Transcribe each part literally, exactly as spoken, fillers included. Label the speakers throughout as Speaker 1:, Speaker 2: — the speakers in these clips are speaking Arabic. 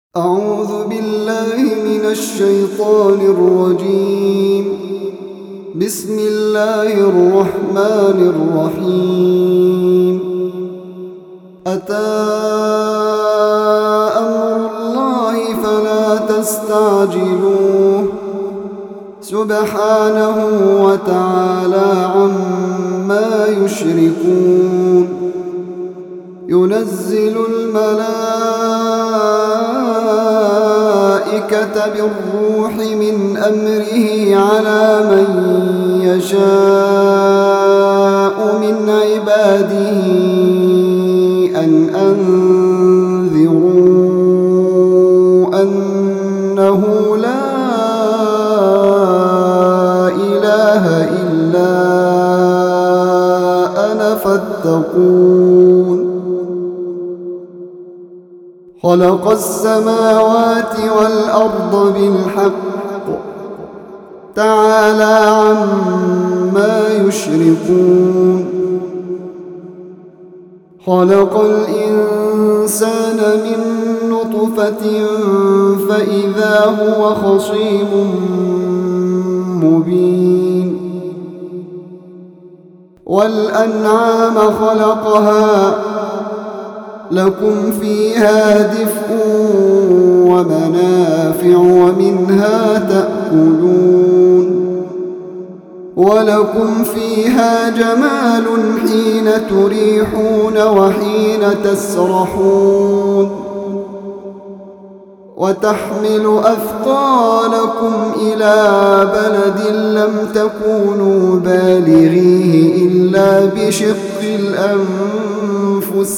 Speaker 1: أعوذ بالله من الشيطان الرجيم. بسم الله الرحمن الرحيم. أتى أمر الله فلا تستعجلوه سبحانه وتعالى عما يشركون. ينزل الملائكة بالروح من أمره على من يشاء من عباده أن أنذروا أنه لا إله إلا أنا فاتقون. خلق السماوات والأرض بالحق تعالى عما يشركون. خلق الإنسان من نطفة فإذا هو خصيم مبين. والأنعام خلقها لكم فيها دفء ومنافع ومنها تأكلون. ولكم فيها جمال حين تريحون وحين تسرحون. وتحمل أثقالكم إلى بلد لم تكونوا بالغيه إلا بشق الأنفس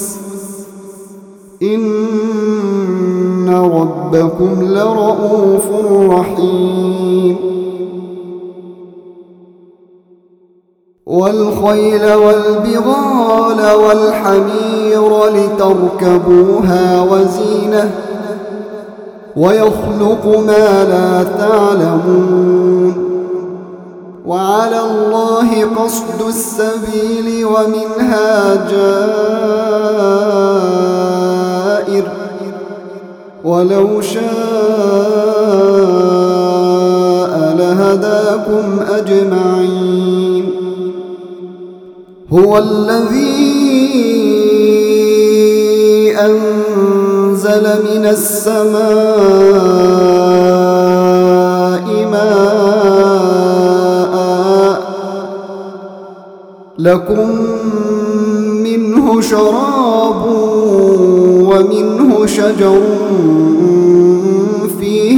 Speaker 1: إن ربكم لرؤوف رحيم. والخيل والبغال والحمير لتركبوها وزينة ويخلق ما لا تعلمون. وعلى الله قصد السبيل ومنها جائر ولو شاء لهداكم أجمعين. هو الذي أنزل من السماء ماء لكم منه شراب ومنه شجر فيه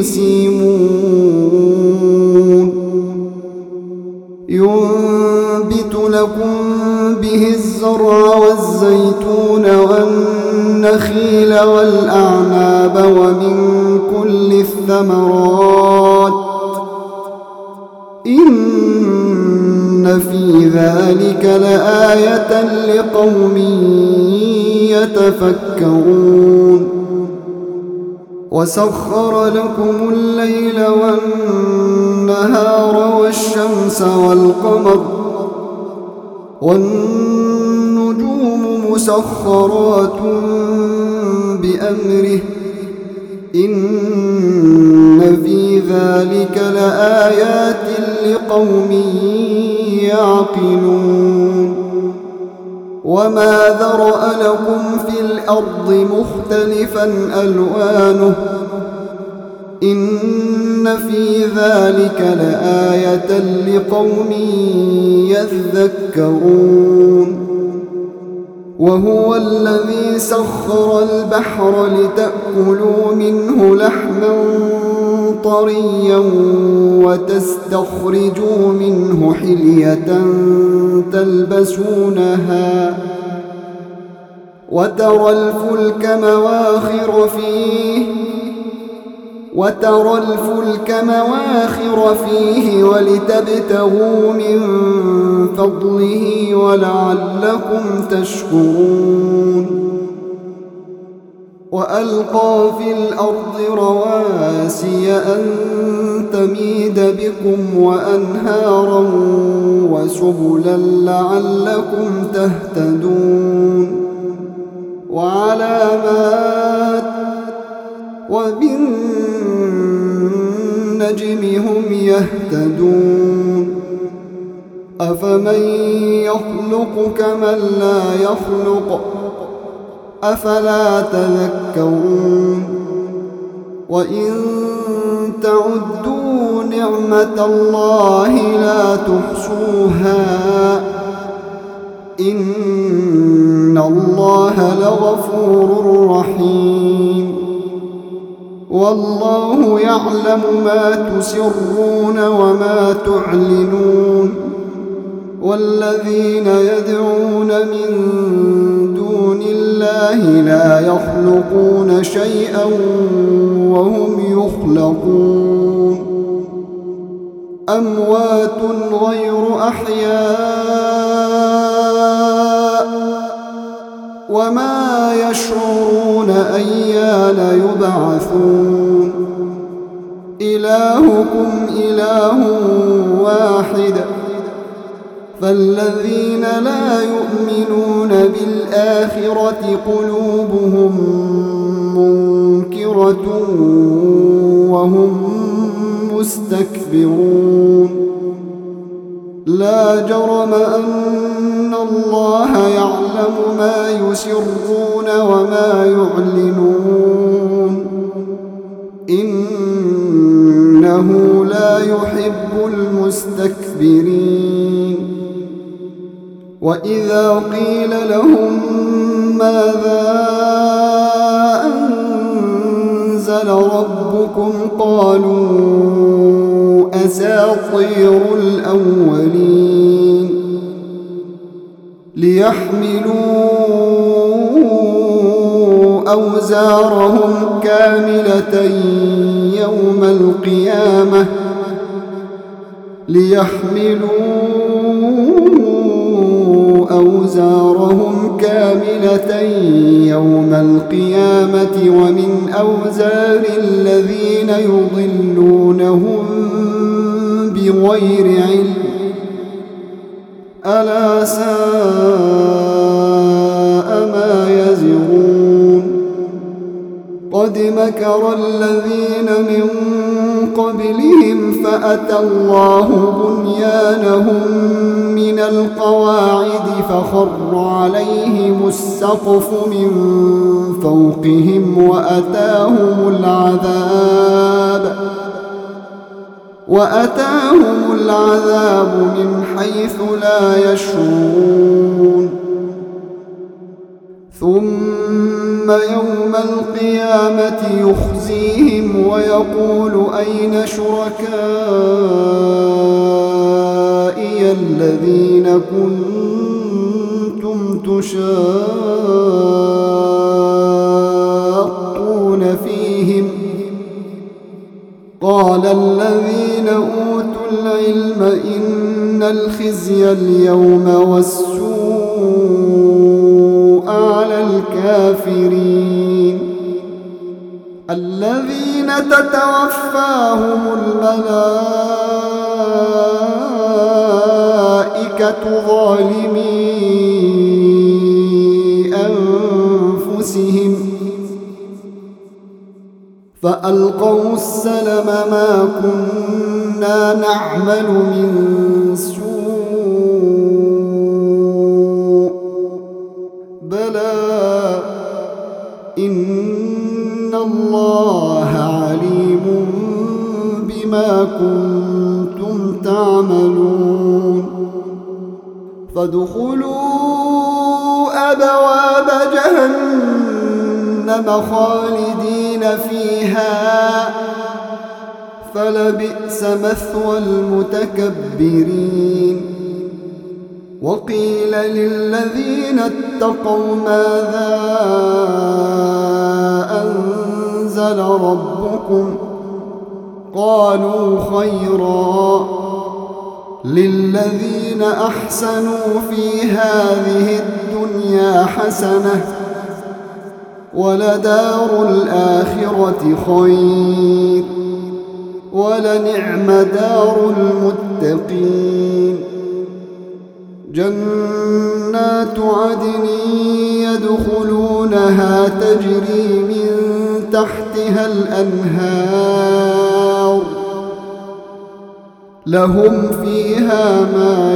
Speaker 1: تسيمون. ينبت لكم به الزرع والزيتون والنخيل والأعناب ومن كل الثمرات إن في ذلك لآية لقوم يتفكرون. وسخر لكم الليل والنهار والشمس والقمر والنجوم مسخرات بأمره إن في ذلك لآيات لقوم يعقلون. وما ذرأ لكم في الأرض مختلفا ألوانه إن في ذلك لآية لقوم يذكرون. وهو الذي سخر البحر لتأكلوا منه لحما طريا وتستخرجوا منه حلية تلبسونها وترى الفلك مواخر فيه وترى الفلك مواخر فيه ولتبتغوا من فضله ولعلكم تشكرون. وألقى في الأرض رواسي أن تميد بكم وأنهارا وسبلا لعلكم تهتدون. وعلامات وبالنجم هم يهتدون أفمن يخلق كمن لا يخلق أفلا تذكرون وإن تعدوا نعمة الله لا تحصوها إن الله لغفور رحيم والله يعلم ما تسرون وما تعلنون والذين يدعون من دون الله لا يخلقون شيئا وهم يخلقون أموات غير أحياء وما يشعرون أيان يبعثون إلهكم إله واحد فالذين لا يؤمنون بالآخرة قلوبهم منكرة وهم مستكبرون لا جرم أن الله يعلم ما يسرون وما يعلنون إنه لا يحب المستكبرين وإذا قيل لهم ماذا أنزل ربكم قالوا أساطير الأولين ليحملوا أوزارهم كاملة يوم القيامة ليحملوا أوزارهم كاملة يوم القيامة ومن أوزار الذين يضلونهم بغير علم ألا ساء ما يزرون قد مكر الذين من قبلهم فأتى الله بنيانهم من القواعد فخر عليهم السقف من فوقهم وأتاهم العذاب وأتاهم العذاب من حيث لا يشعرون ثم يوم القيامة يخزيهم ويقول أين شركائي الذين كنتم تشاقون فيهم قال الذين أوتوا العلم إن الخزي اليوم والسوء على الكافرين الذين تتوفاهم الملائكة ظالمي أنفسهم فألقوا السلم ما كنا نعمل من سوء بلى إن الله عليم بما كنتم تعملون فادخلوا أبواب جهنم خالدين فيها فلبئس مثوى المتكبرين وقيل للذين اتقوا ماذا أنزل ربكم قالوا خيرا للذين أحسنوا في هذه الدنيا حسنة ولدار الآخرة خير ولنعم دار المتقين جنات عدن يدخلونها تجري من تحتها الأنهار لهم فيها ما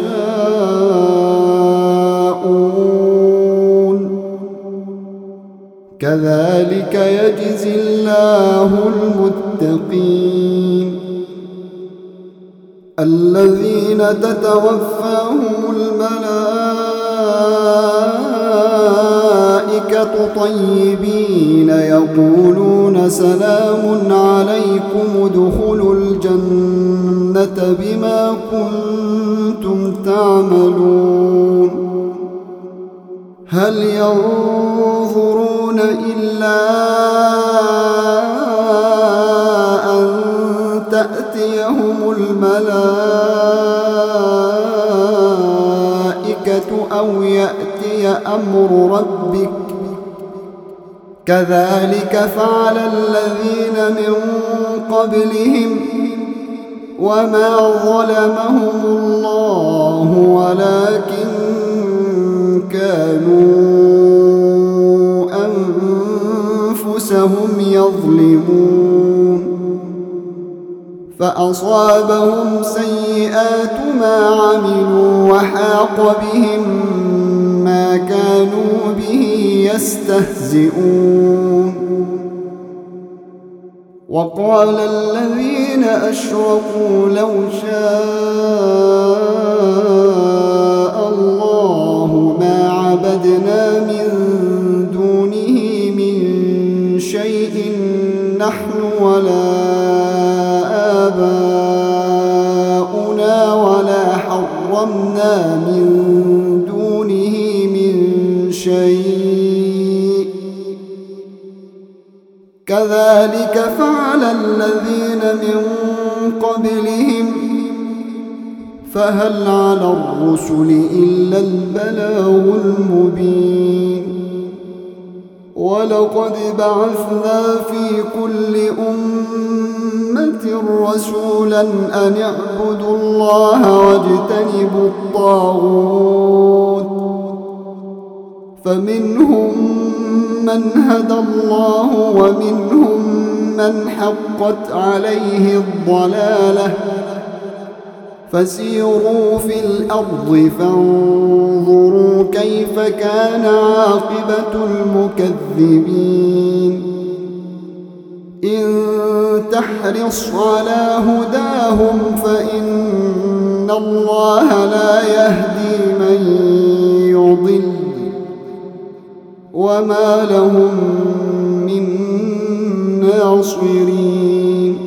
Speaker 1: يشاءون كذلك يجزي الله المتقين الذين تتوفاهم الملائكة طيبين يقولون سلام عليكم ادخلوا الجنة بما كنتم تعملون هل ينظرون إلا أن تأتيهم الملائكة أو يأتي أمر ربك كذلك فعل الذين من قبلهم وما ظلمهم الله ولكن كانوا أنفسهم يظلمون فأصابهم سيئات ما عملوا وحاق بهم ما كانوا به يستهزئون وقال الذين أشركوا لو شاء الله ما عبدنا من دونه من شيء نحن ولا آباؤنا ولا حرمنا من دونه من شيء كذلك فعل الذين من قبلهم فهل على الرسل إلا البلاغ المبين ولقد بعثنا في كل أمة رسولا أن اعبدوا الله واجتنبوا الطاغوت فمنهم من هدى الله ومنهم من حقت عليه الضلالة فسيروا في الأرض فانظروا كيف كان عاقبة المكذبين إن تحرص على هداهم فإن الله لا يهدي من يضل وما لهم من ناصرين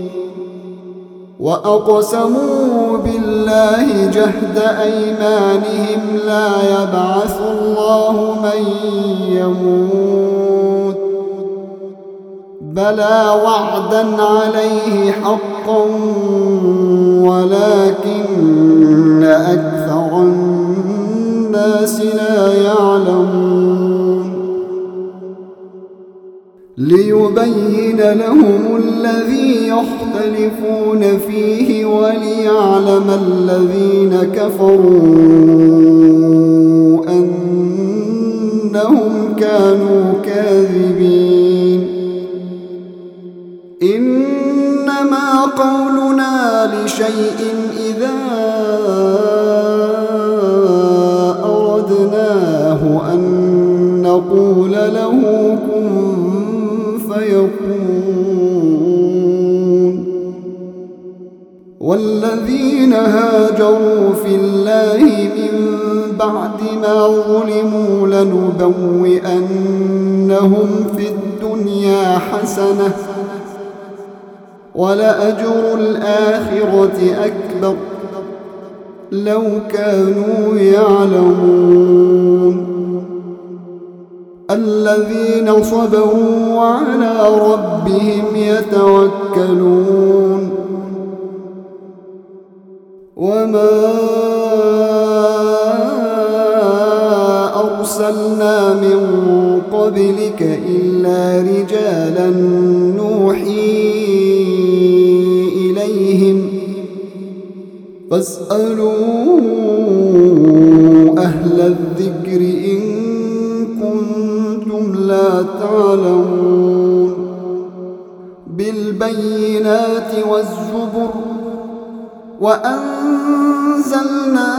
Speaker 1: وأقسموا بالله جهد أيمانهم لا يبعث الله من يموت بلى وعدا عليه حقا ولكن أكثر الناس لا يعلمون ليبين لهم الذي يختلفون فيه وليعلم الذين كفروا أنهم كانوا كاذبين إنما قولنا لشيء إذا أردناه أن نقول له كن فيكون والذين هاجروا في الله من بعد ما ظلموا لنبوئنهم في الدنيا حسنة ولأجر الآخرة أكبر لو كانوا يعلمون الذين صبروا وعلى ربهم يتوكلون وما أرسلنا من قبلك إلا رجالا نوحي إليهم فاسألوا أهل الذكر إن كنتم لا تعلمون بالبينات والزبر وأنزلنا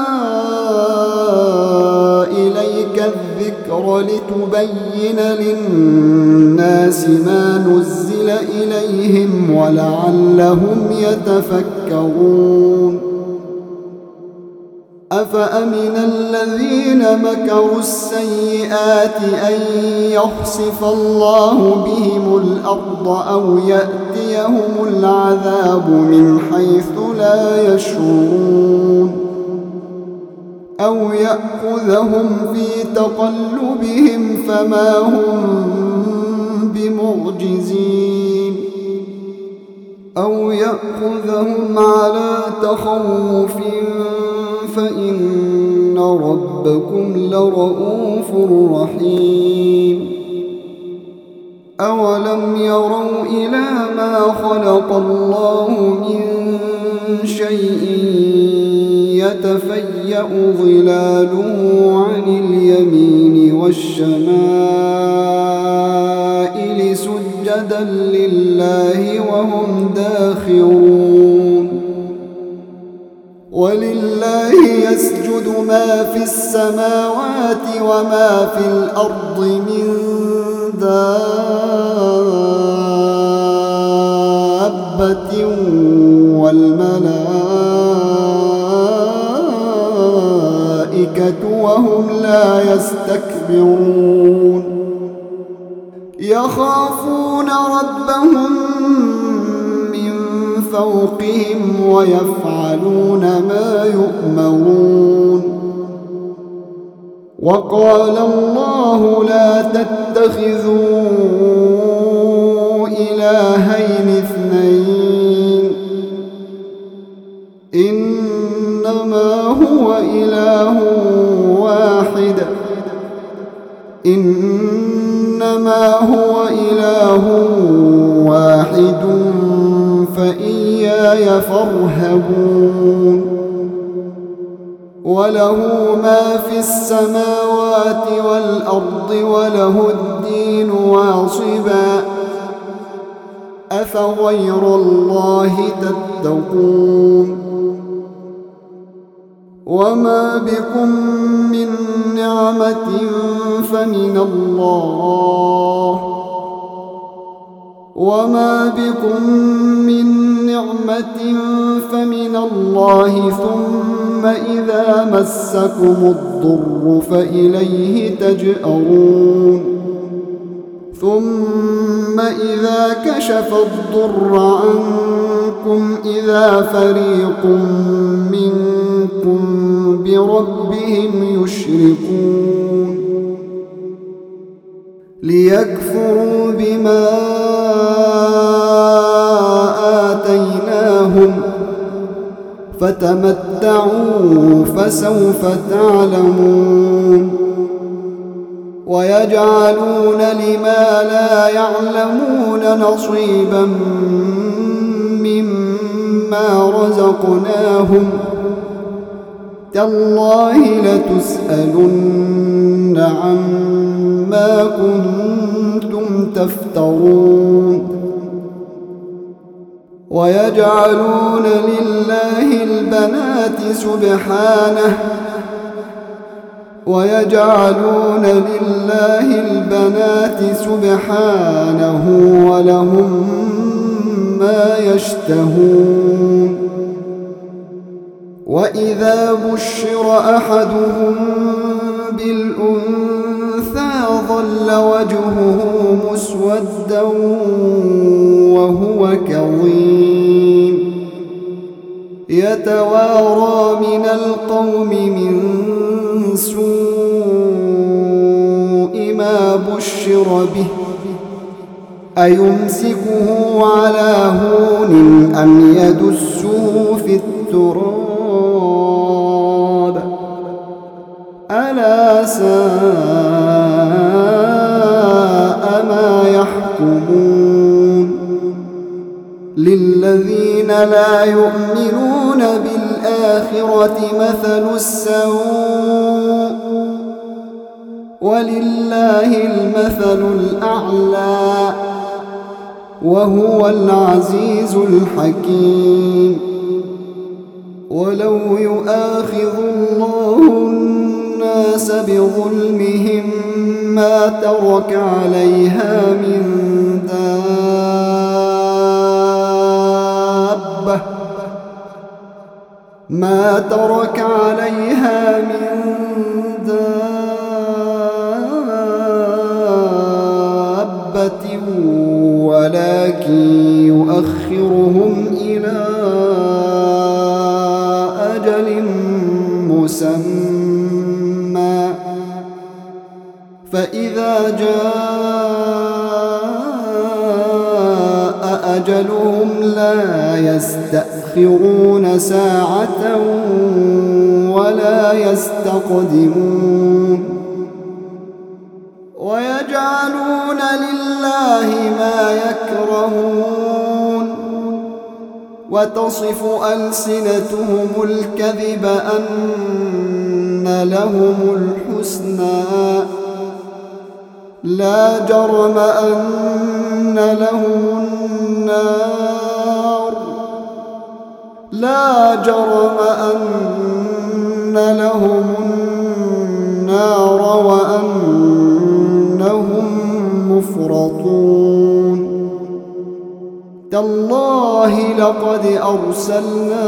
Speaker 1: إليك الذكر لتبين للناس ما نزل إليهم ولعلهم يتفكرون أفأمن الذين مكروا السيئات أن يخسف الله بهم الأرض أو يأتيهم العذاب من حيث لا يشعرون أو يأخذهم في تقلبهم فما هم بمعجزين أو يأخذهم على تخوف فإن ربكم لرؤوف رحيم أولم يروا إلى ما خلق الله من شيء يتفيأ ظلاله عن اليمين والشمائل سجدا لله وهم داخرون ولله يسجد ما في السماوات وما في الأرض من دابة والملائكة وهم لا يستكبرون يخافون ربهم من فوقهم ويفعلون ما يؤمرون وقال الله لا تتخذوا إلهين اثنين إنما هو إله واحد إنما هو إله واحد فإياي فارهبون وله ما في السماوات والأرض وله الدين واصبا أفغير الله تتقون وما بكم من نعمة فمن الله وما بكم من نعمة فمن الله ثم إذا مسكم الضر فإليه تجأرون ثم إذا كشف الضر عنكم إذا فريق منكم بربهم يشركون ليكفروا بما آتيناهم فتمتعوا فسوف تعلمون ويجعلون لما لا يعلمون نصيبا مما رزقناهم تالله لتسألن عما كنتم تفترون ويجعلون لله البنات سبحانه ويجعلون لله البنات سبحانه ولهم ما يشتهون وإذا بشر أحدهم بالأنثى ظل وجهه مسودا وهو كظيم يتوارى من القوم من سوء ما بشر به أيمسكه على هون أم يدسه في التراب ألا ساء ما يحكمون للذين لا يؤمنون بالآخرة مثل السوء ولله المثل الأعلى وهو العزيز الحكيم. ولو يؤاخذ الله الناس بظلمهم ما ترك عليها من دابة ما ترك عليها من دابة ولكن يؤخرهم إلى أجل مسمى فإذا جاء أجلهم لا يستأخرون ساعة ولا يستقدمون. ويجعلون لله ما يكرهون وتصف ألسنتهم الكذب أن لهم الحسنى لا جرم أن لهم النار لا جرم أن لهم النار وأنهم مفرطون. تالله لقد أرسلنا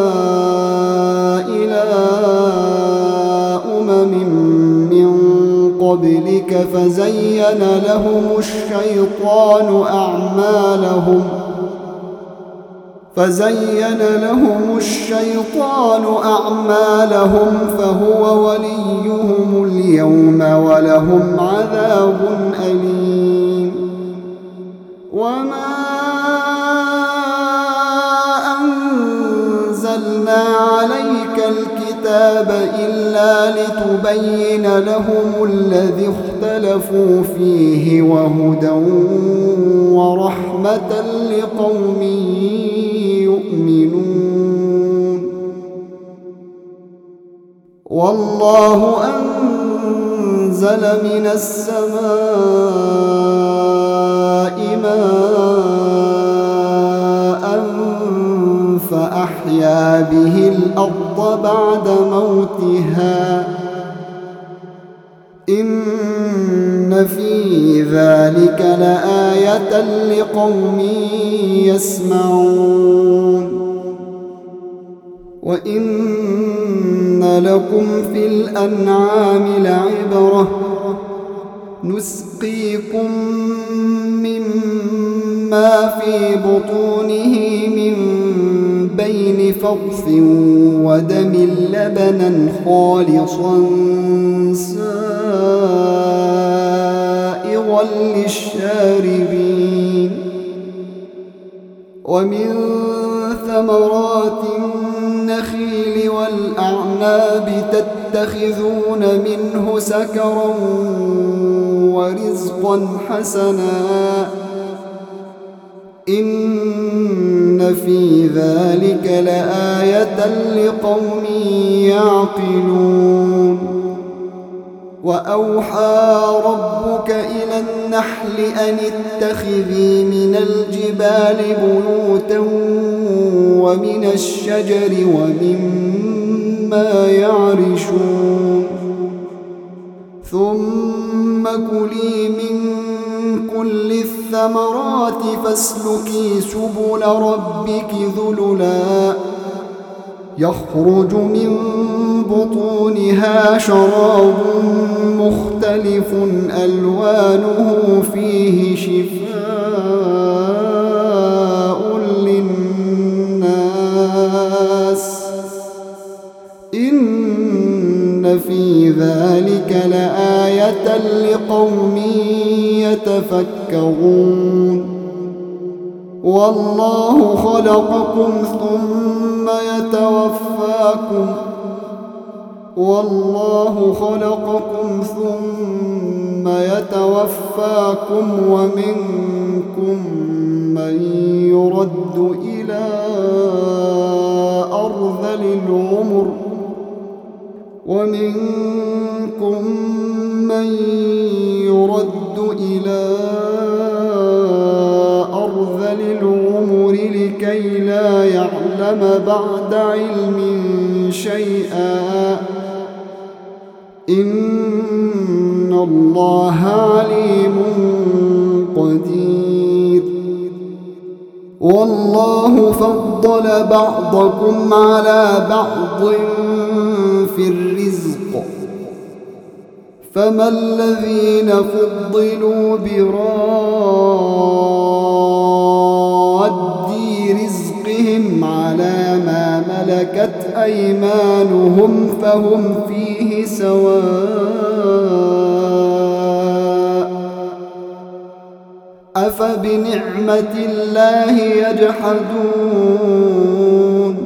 Speaker 1: إلى أمم من قبلك فزين لهم الشيطان أعمالهم فزين لهم الشيطان أعمالهم فهو وليهم اليوم ولهم عذاب أليم. وما أنزلنا عليك الكتاب إلا لتبين لهم الذي اختلفوا فيه وهدى ورحمة لقوم يؤمنون. والله أنزل من السماء ماء فأحيا به الأرض بعد موتها إن في ذلك لآية لقوم يسمعون. وإن لكم في الأنعام لعبرة نسقيكم مما في بطونه من بين فرث ودم لبنا خالصا سائغا للشاربين ومن ثمرات النخيل والأعناب تتخذون منه سكرا ورزقا حسنا إن في ذلك لآية لقوم يعقلون. وأوحى ربك إلى النحل أن اتخذي من الجبال بيوتا ومن الشجر ومما يعرشون ثم كلي من كل الثمرات فاسلكي سبل ربك ذللا يخرج من بطونها شراب مختلف ألوانه فيه شفاء للناس إن في ذلك لآية لقوم يتفكرون. والله خلقكم ثم يتوفاكم والله خلقكم ثم يتوفاكم ومنكم من يرد إلى أرذل العمر ومنكم من يرد إلى أرذل لكي لا يعلم بعد علم شيئا إن الله عليم قدير والله فضل بعضكم على بعض في الرزق فما الذين فضلوا براد رزقهم على ما ملكت أيمانهم فهم فيه سواء أفبنعمة الله يجحدون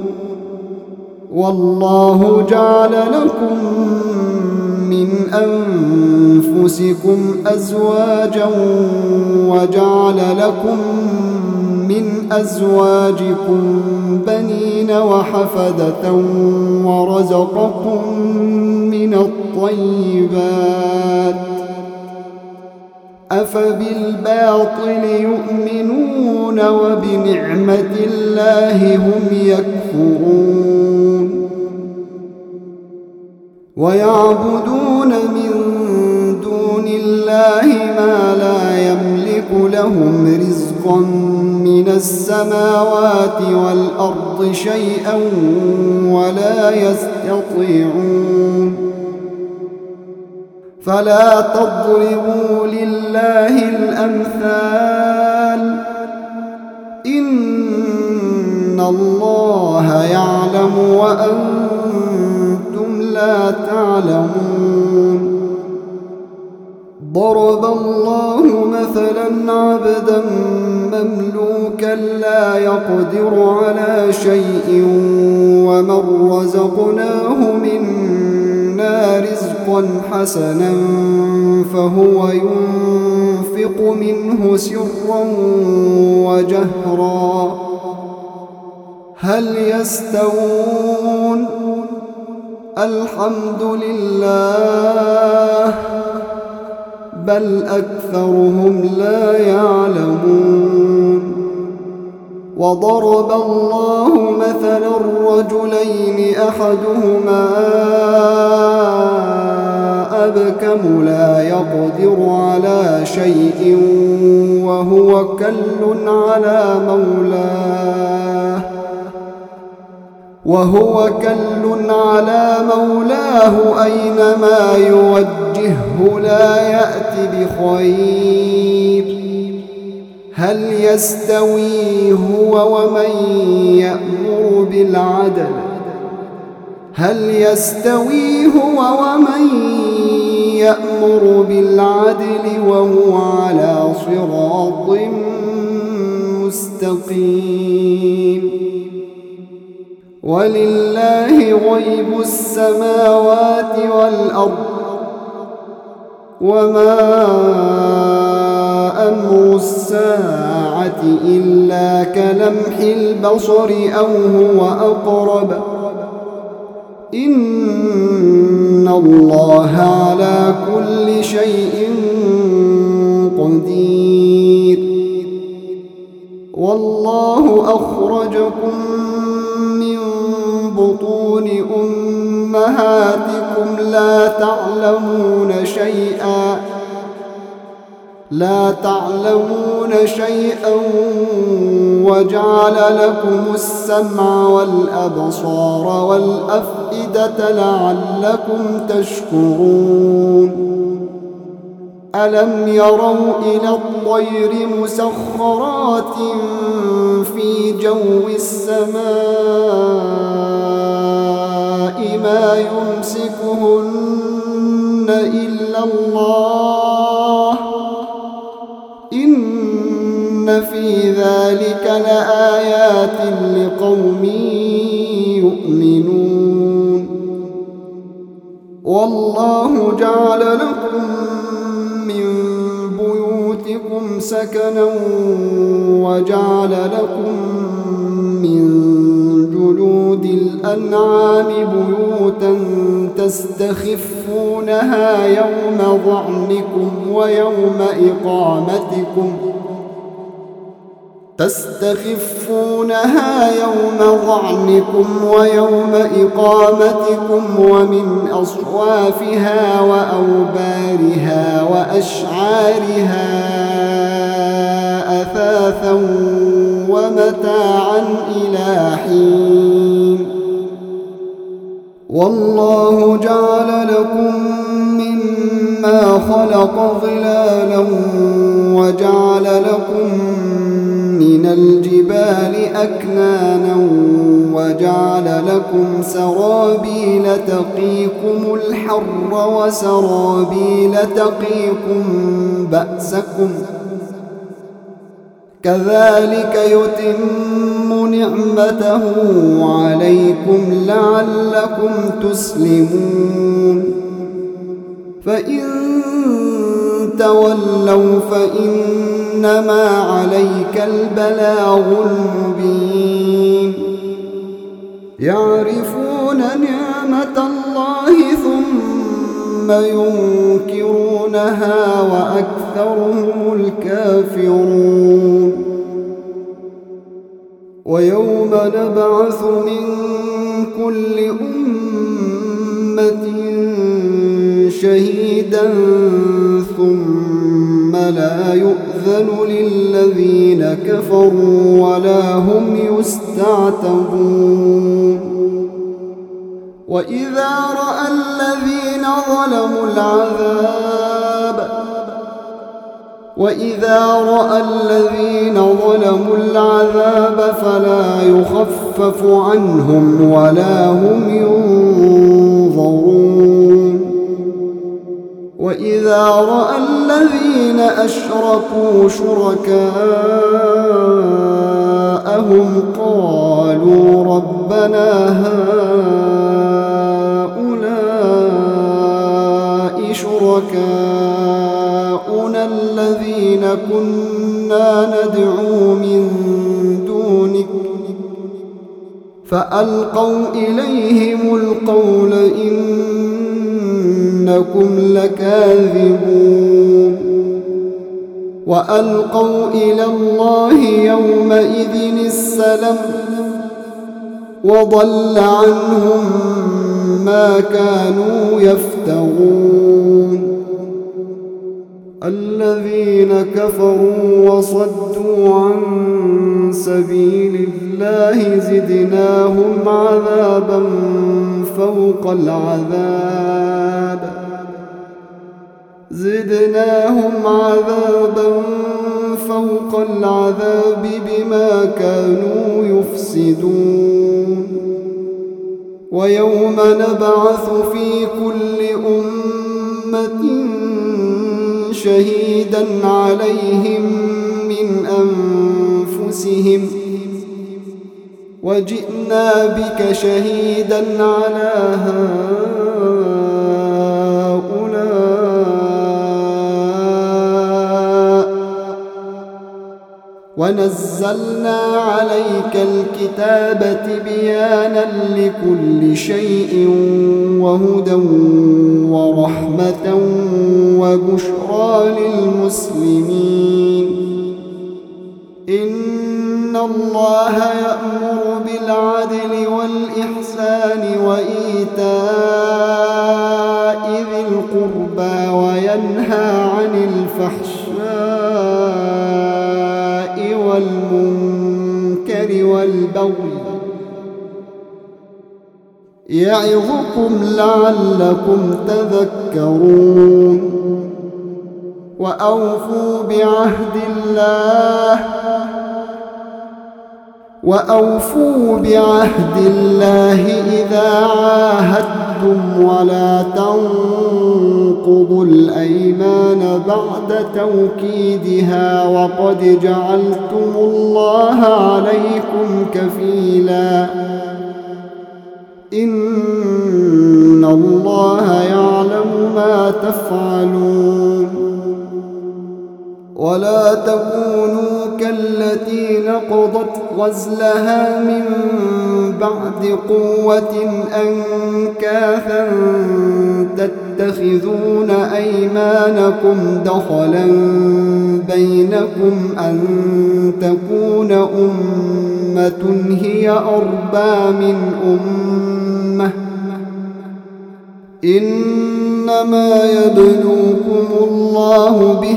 Speaker 1: والله جعل لكم من أنفسكم أزواجا وجعل لكم من أزواجكم بنين وحفدة ورزقكم من الطيبات أفبالباطل يؤمنون وبنعمة الله هم يكفرون ويعبدون من دون الله ما لا يملك لهم رزقا من السماوات والأرض شيئا ولا يستطيعون فلا تضربوا لله الأمثال إن الله يعلم وأنتم لا تعلمون ضرب الله مثلا عبدا مملوكا لا يقدر على شيء ومن رزقناه منا رزقا حسنا فهو ينفق منه سرا وجهرا هل يستوون الحمد لله بل أكثرهم لا يعلمون وضرب الله مثلا الرجلين أحدهما أبكم لا يقدر على شيء وهو كل على مولاه وهو كل على مولاه أينما يوجهه لا يأت بخير هل يستوي هو ومن يأمر بالعدل هل يستوي هو ومن يأمر بالعدل وهو على صراط مستقيم ولله غيب السماوات والأرض وما أمر الساعة إلا كلمح البصر أو هو أقرب إن الله على كل شيء قدير والله أخرجكم من بطون أمهاتكم لا تعلمون شيئا لا تعلمون شيئا وجعل لكم السمع والأبصار والأفئدة لعلكم تشكرون ألم يروا إلى الطير مسخرات في جو السماء ما يمسكهن إلا الله إن في ذلك لآيات لقوم يؤمنون والله جعل لكم من بيوتكم سكنا وجعل لكم من جلود الأنعام بيوتا تستخفونها يوم ظعنكم ويوم إقامتكم تستخفونها يوم ظعنكم ويوم إقامتكم ومن أصوافها وأوبارها وأشعارها أثاثا ومتاعا إلى حين والله جعل لكم مما خلق ظلالا وجعل لكم من الجبال أكنانا وجعل لكم سرابيل تقيكم الحر وسرابيل تقيكم بأسكم كذلك يتم نعمته عليكم لعلكم تسلمون فإن تولوا فإنما عليك البلاغ المبين يعرفون نعمة الله ثم ينكرونها وأكثرهم الكافرون ويوم نبعث من كل أمة شهيدا ثم لا يؤذن للذين كفروا ولا هم يستعتبون وإذا رأى الذين ظلموا العذاب وإذا رأى الذين ظلموا العذاب فلا يخفف عنهم ولا هم ينظرون وإذا رأى الذين أشركوا شركاءهم قالوا ربنا هؤلاء شركاؤنا الذين كنا ندعو من دونك فألقوا إليهم القول إنكم لكاذبون وألقوا إلى الله يومئذ السلم وضل عنهم ما كانوا يفترون الذين كفروا وصدوا عن سبيل الله زدناهم عذابا فوق العذاب زدناهم عذابا فوق العذاب بما كانوا يفسدون ويوم نبعث في كل أمة شهيدا عليهم من أنفسهم وجئنا بك شهيدا على هؤلاء ونزلنا عليك الكتاب تبيانا لكل شيء وهدى ورحمة وبشرى للمسلمين إن الله يأمر بالعدل والإحسان وإيتاء ذي القربى وينهى عن الفحشاء والمنكر والبغي يعظكم لعلكم تذكرون وأوفوا بعهد الله وأوفوا بعهد الله إذا عاهدتم ولا تنقضوا الأيمان بعد توكيدها وقد جعلتم الله عليكم كفيلا إن الله يعلم ما تفعلون ولا تكونوا كالتي نقضت غزلها من بعد قوة أنكاثا تتخذون أيمانكم دخلا بينكم أن تكون أمة هي أربى من أمة إنما يبلوكم الله به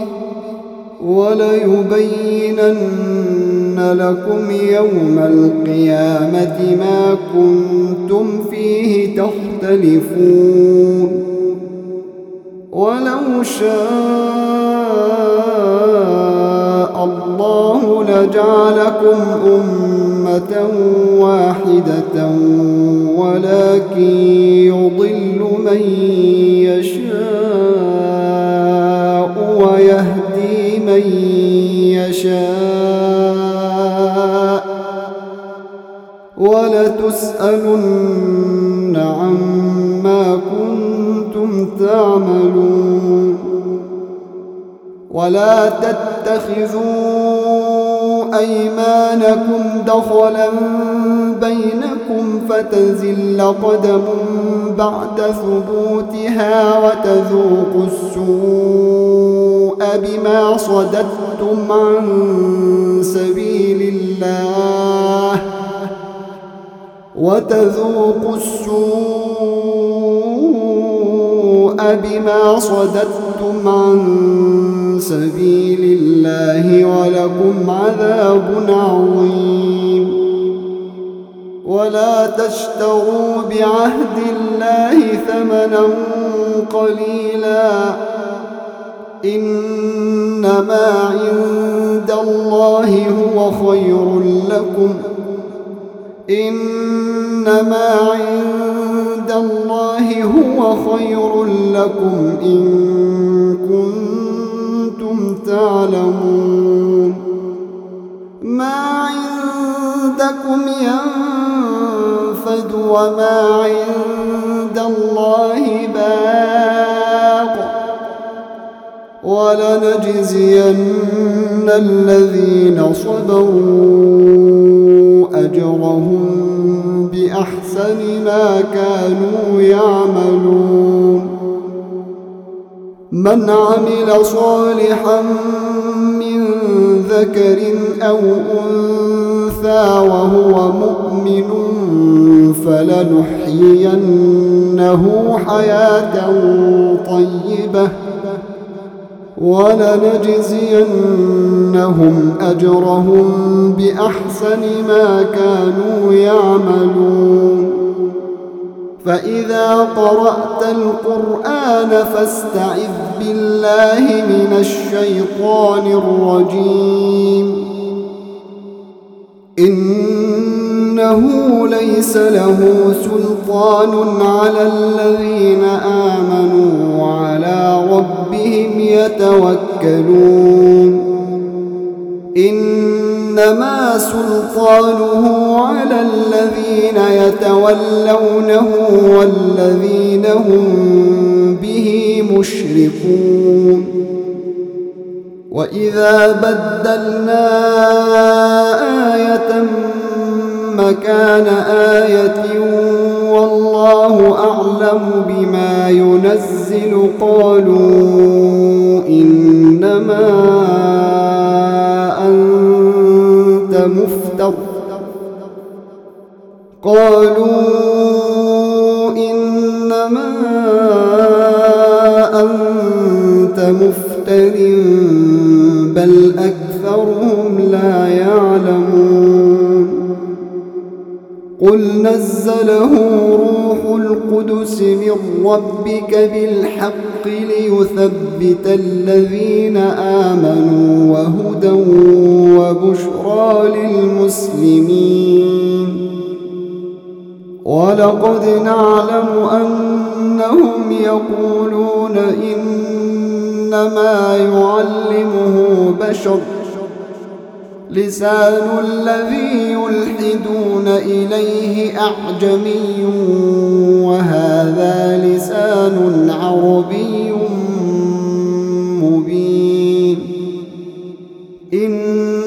Speaker 1: وليبينن لكم يوم القيامة ما كنتم فيه تختلفون ولو شاء الله لجعلكم أمة واحدة ولكن يضل من يشاء ويهدي من يشاء ولتسألن عما كنتم تعملون ولا تتخذوا أيمانكم دخلا بينكم فتزل قدم بعد ثبوتها وتذوقوا السوء بما صددتم عن سبيل الله وتذوقوا السوء بما صددتم عن سبيل الله ولكم عذاب عظيم ولا تشتروا بعهد الله ثمنا قليلا إنما عند الله هو خير لكم إنما عند الله هو خير لكم إن كنتم تعلمون ما عندكم ينفد وما عند الله باق ولنجزين الذين صبروا أجرهم بأحسن ما كانوا يعملون من عمل صالحا من ذكر أو أنثى وهو مؤمن فلنحيينه حياة طيبة ولنجزينهم أجرهم بأحسن ما كانوا يعملون فإذا قرأت القرآن فاستعذ بالله من الشيطان الرجيم إنه ليس له سلطان على الذين آمنوا وعلى ربهم يتوكلون إنما سلطانه على الذين يتولونه والذين هم به مشركون وإذا بدلنا آية مكان آية والله أعلم بما ينزل قالوا إنما أنت مفتر قالوا إنما أنت مفتر بل أكثرهم لا يعلمون قل نزله روح القدس من ربك بالحق ليثبت الذين آمنوا وهدى وبشرى للمسلمين ولقد نعلم أنهم يقولون إنما يعلمه بشر لسان الذي يلحدون إليه أعجمي وهذا لسان عربي مبين إن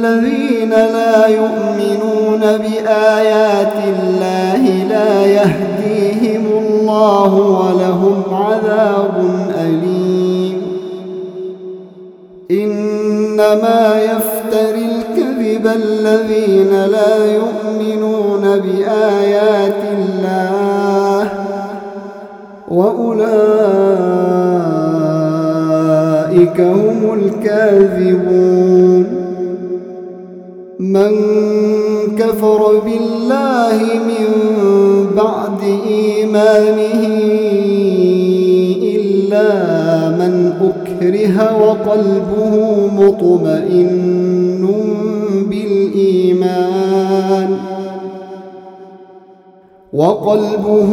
Speaker 1: الذين لا يؤمنون بآيات الله لا يهديهم الله ولهم عذاب أليم. إنما يفتري الكذب الذين لا يؤمنون بآيات الله وأولئك هم الكاذبون. من كفر بالله من بعد إيمانه إلا من أكره وقلبه مطمئن بالإيمان وقلبه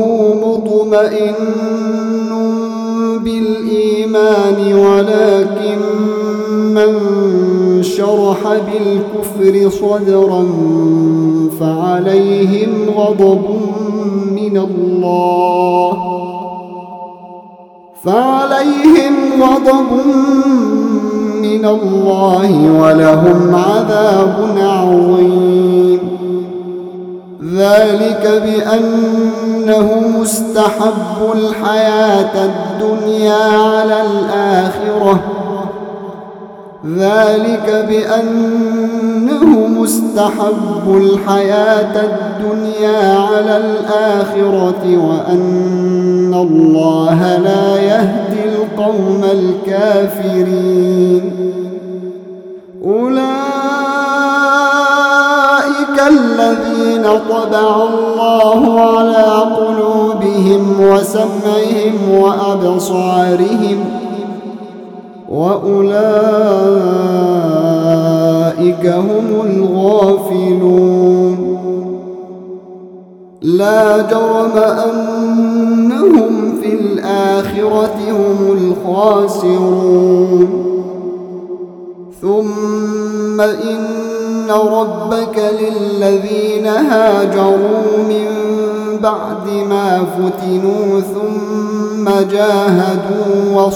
Speaker 1: مطمئن بالإيمان ولكن من شرح بالكفر صدرا فعليهم غضب من الله فعليهم غضب من الله ولهم عذاب عظيم. ذلك بأنهم استحبوا الحياة الدنيا على الآخرة ذلك بأنهم استحبوا الحياة الدنيا على الآخرة وأن الله لا يهدي القوم الكافرين. أولئك الذين طبع الله على قلوبهم وسمعهم وأبصارهم وأولئك هم الغافلون. لا جرم أنهم في الآخرة هم الخاسرون. ثم إن ربك للذين هاجروا من بعد ما فتنوا ثم جاهدوا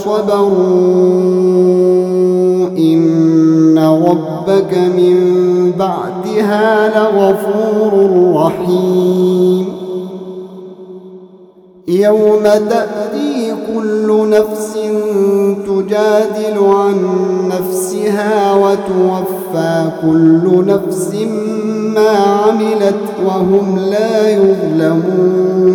Speaker 1: وصبروا إن ربك من بعدها لغفور رحيم. يوم تأتي كل نفس تجادل عن نفسها وتوفى كل نفس ما عملت وهم لا يظلمون.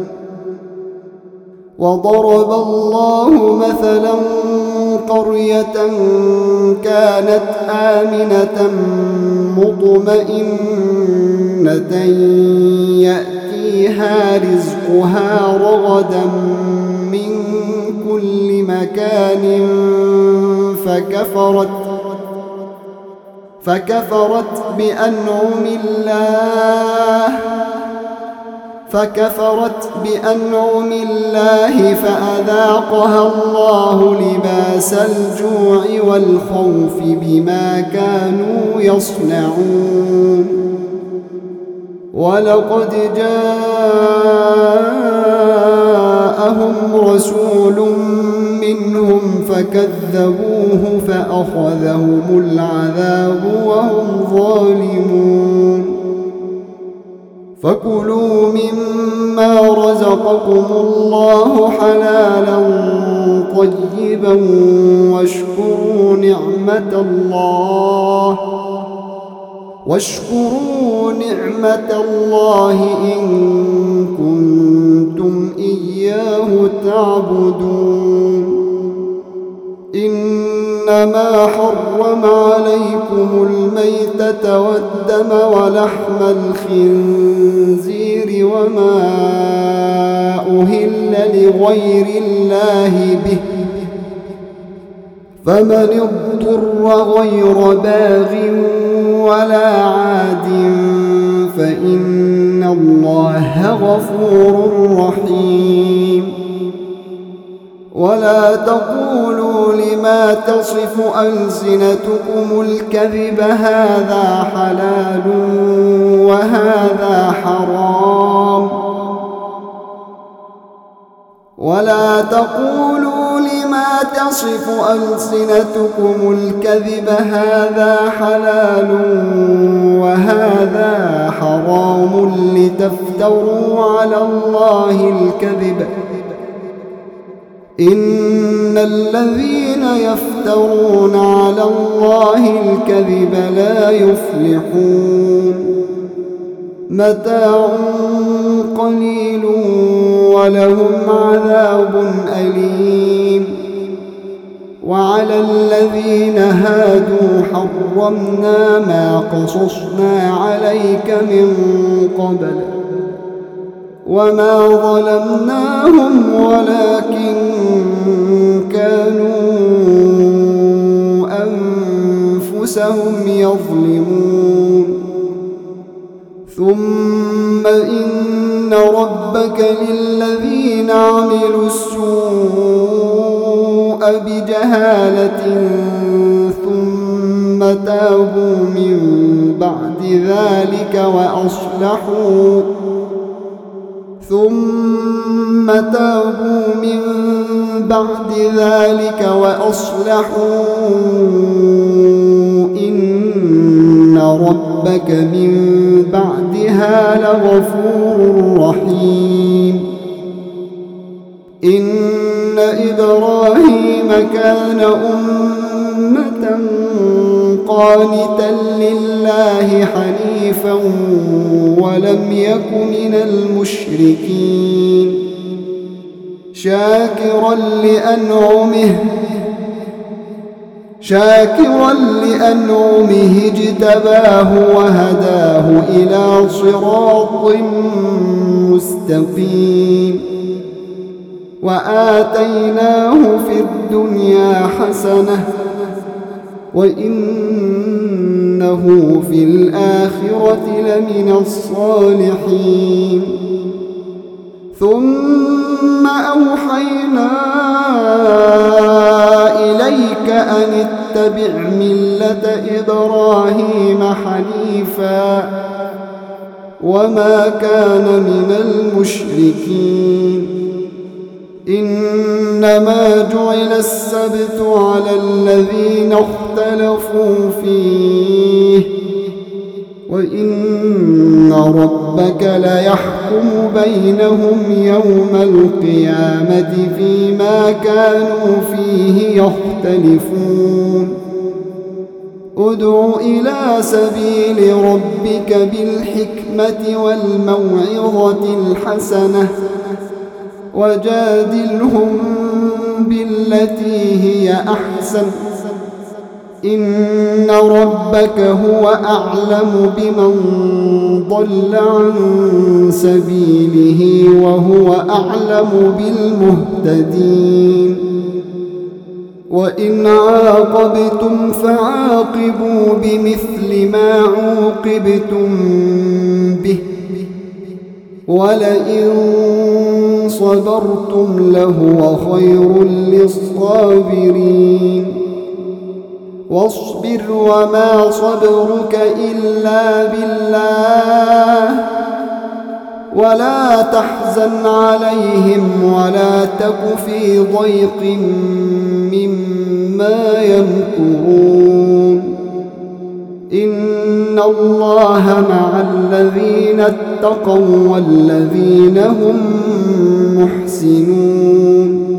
Speaker 1: وضرب الله مثلا قرية كانت آمنة مطمئنة يأتيها رزقها رغدا من كل مكان فكفرت فكفرت بأنعم الله فكفرت بأنعم الله فأذاقها الله لباس الجوع والخوف بما كانوا يصنعون. ولقد جاءهم رسول منهم فكذبوه فأخذهم العذاب وهم ظالمون. فكلوا مما رزقكم الله حلالا طيبا واشكروا نعمة الله واشكروا نعمة الله إن كنتم إياه تعبدون. إنما حرم عليكم الميتة والدم ولحم الخنزير وما أهل لغير الله به فمن اضطر غير باغ ولا عاد فإن الله غفور رحيم. ولا تقولوا لما تصف ألسنتكم الكذب هذا حلال وهذا حرام ولا تقولوا لما تصف ألسنتكم الكذب هذا حلال وهذا حرام لتفتروا على الله الكذب إن الذين يفترون على الله الكذب لا يفلحون متاع قليل ولهم عذاب أليم وعلى الذين هادوا حرمنا ما قصصنا عليك من قبل وما ظلمناهم ولكن كانوا أنفسهم يظلمون ثم إن ربك للذين عملوا السوء بجهالة ثم تابوا من بعد ذلك وأصلحوا ثم تابوا من بعد ذلك وأصلحوا إن ربك من بعدها لغفور رحيم إن إبراهيم كان أمة قانتا لله حنيفا ولم يك من المشركين شاكرا لأنعمه شاكرا لأنعمه اجتباه وهداه إلى صراط مستقيم وآتيناه في الدنيا حسنة وإنه في الآخرة لمن الصالحين ثم أوحينا إليك أن اتبع ملة إبراهيم حنيفا وما كان من المشركين إنما جعل السبت على الذين اختلفوا فيه وإن ربك ليحكم بينهم يوم القيامة فيما كانوا فيه يختلفون ادع إلى سبيل ربك بالحكمة والموعظة الحسنة وجادلهم بالتي هي أحسن إن ربك هو أعلم بمن ضل عن سبيله وهو أعلم بالمهتدين وإن عاقبتم فعاقبوا بمثل ما عوقبتم به ولئن صبرتم لهو خير للصابرين واصبر وما صبرك إلا بالله ولا تحزن عليهم ولا تك في ضيق مما يمكرون إن الله مع الذين اتقوا والذين هم محسنون